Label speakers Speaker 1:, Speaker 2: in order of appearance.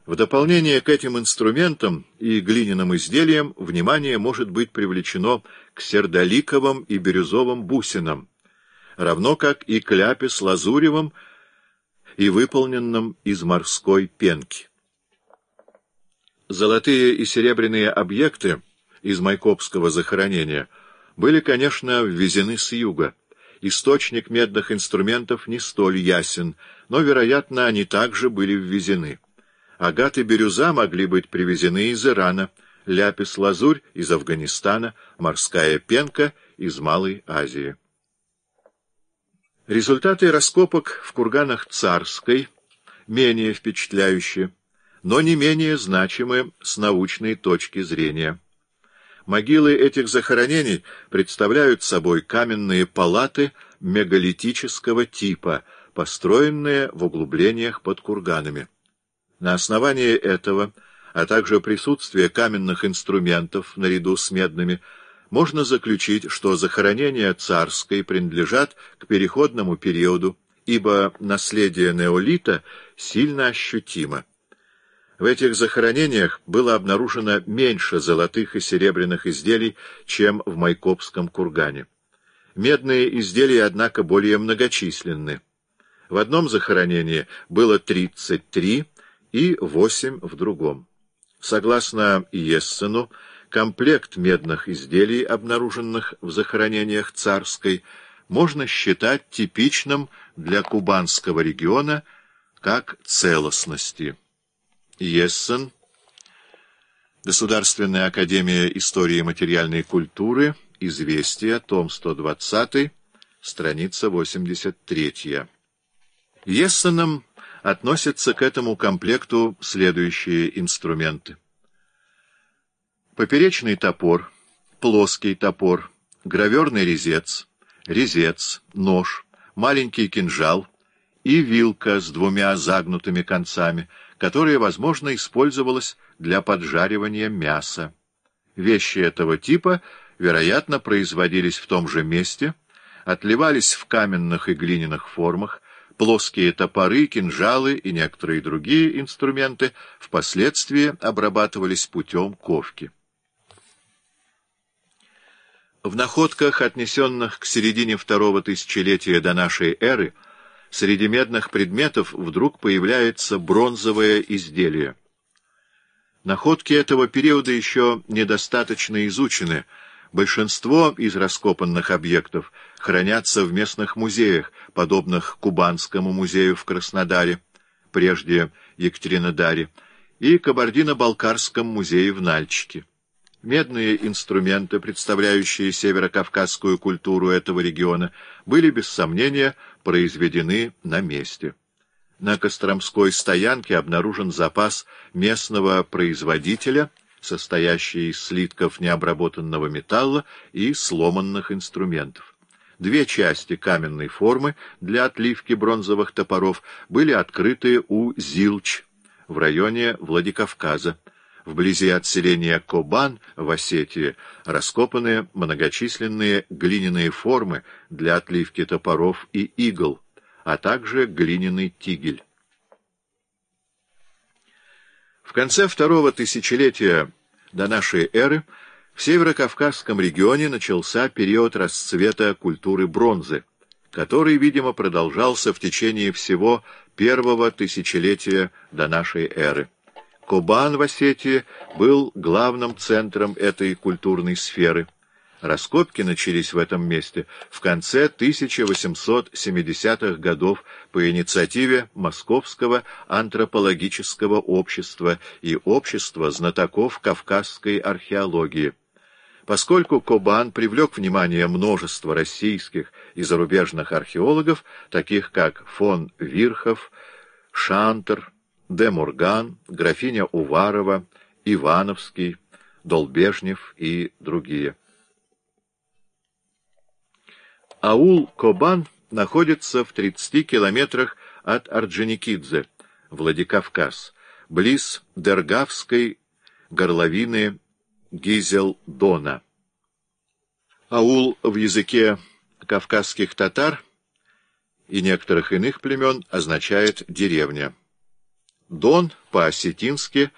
Speaker 1: В дополнение к этим инструментам и глиняным изделиям внимание может быть привлечено к сердоликовым и бирюзовым бусинам, равно как и к ляпис-лазуревым и выполненным из морской пенки. Золотые и серебряные объекты из майкопского захоронения были, конечно, ввезены с юга. Источник медных инструментов не столь ясен, но, вероятно, они также были ввезены. Агат и бирюза могли быть привезены из Ирана, ляпис-лазурь — из Афганистана, морская пенка — из Малой Азии. Результаты раскопок в курганах Царской менее впечатляющие, но не менее значимы с научной точки зрения. Могилы этих захоронений представляют собой каменные палаты мегалитического типа, построенные в углублениях под курганами. На основании этого, а также присутствия каменных инструментов наряду с медными, можно заключить, что захоронения Царской принадлежат к переходному периоду, ибо наследие неолита сильно ощутимо. В этих захоронениях было обнаружено меньше золотых и серебряных изделий, чем в майкопском кургане. Медные изделия, однако, более многочисленны. В одном захоронении было 33 и 8 в другом. Согласно Иессену, комплект медных изделий, обнаруженных в захоронениях Царской, можно считать типичным для кубанского региона как целостности. Иессен, Государственная академия истории и материальной культуры, Известия, том 120, страница 83. Иессеном относятся к этому комплекту следующие инструменты: поперечный топор, плоский топор, граверный резец, нож, маленький кинжал и вилка с двумя загнутыми концами, которая, возможно, использовалась для поджаривания мяса. Вещи этого типа, вероятно, производились в том же месте, отливались в каменных и глиняных формах. Плоские топоры, кинжалы и некоторые другие инструменты впоследствии обрабатывались путем ковки. В находках, отнесенных к середине второго тысячелетия до нашей эры, среди медных предметов вдруг появляется бронзовое изделие. Находки этого периода еще недостаточно изучены. Большинство из раскопанных объектов хранятся в местных музеях, подобных Кубанскому музею в Краснодаре, прежде Екатеринодаре, и Кабардино-Балкарском музее в Нальчике. Медные инструменты, представляющие северокавказскую культуру этого региона, были, без сомнения, произведены на месте. На Костромской стоянке обнаружен запас местного производителя, состоящий из слитков необработанного металла и сломанных инструментов. Две части каменной формы для отливки бронзовых топоров были открыты у Зилч в районе Владикавказа. Вблизи от селения Кобан в Осетии раскопаны многочисленные глиняные формы для отливки топоров и игл, а также глиняный тигель. В конце второго тысячелетия до нашей эры в северокавказском регионе начался период расцвета культуры бронзы, который, видимо, продолжался в течение всего первого тысячелетия до нашей эры. Кобан в Осетии был главным центром этой культурной сферы. Раскопки начались в этом месте в конце 1870-х годов по инициативе Московского антропологического общества и общества знатоков кавказской археологии. Поскольку Кобан привлек внимание множества российских и зарубежных археологов, таких как фон Вирхов, Шантер, Де Морган, графиня Уварова, Ивановский, Долбежнев и другие. Аул Кобан находится в 30 километрах от Орджоникидзе, Владикавказ, близ Дергавской горловины Гизел-Дона. Аул в языке кавказских татар и некоторых иных племен означает «деревня». Дон по-осетински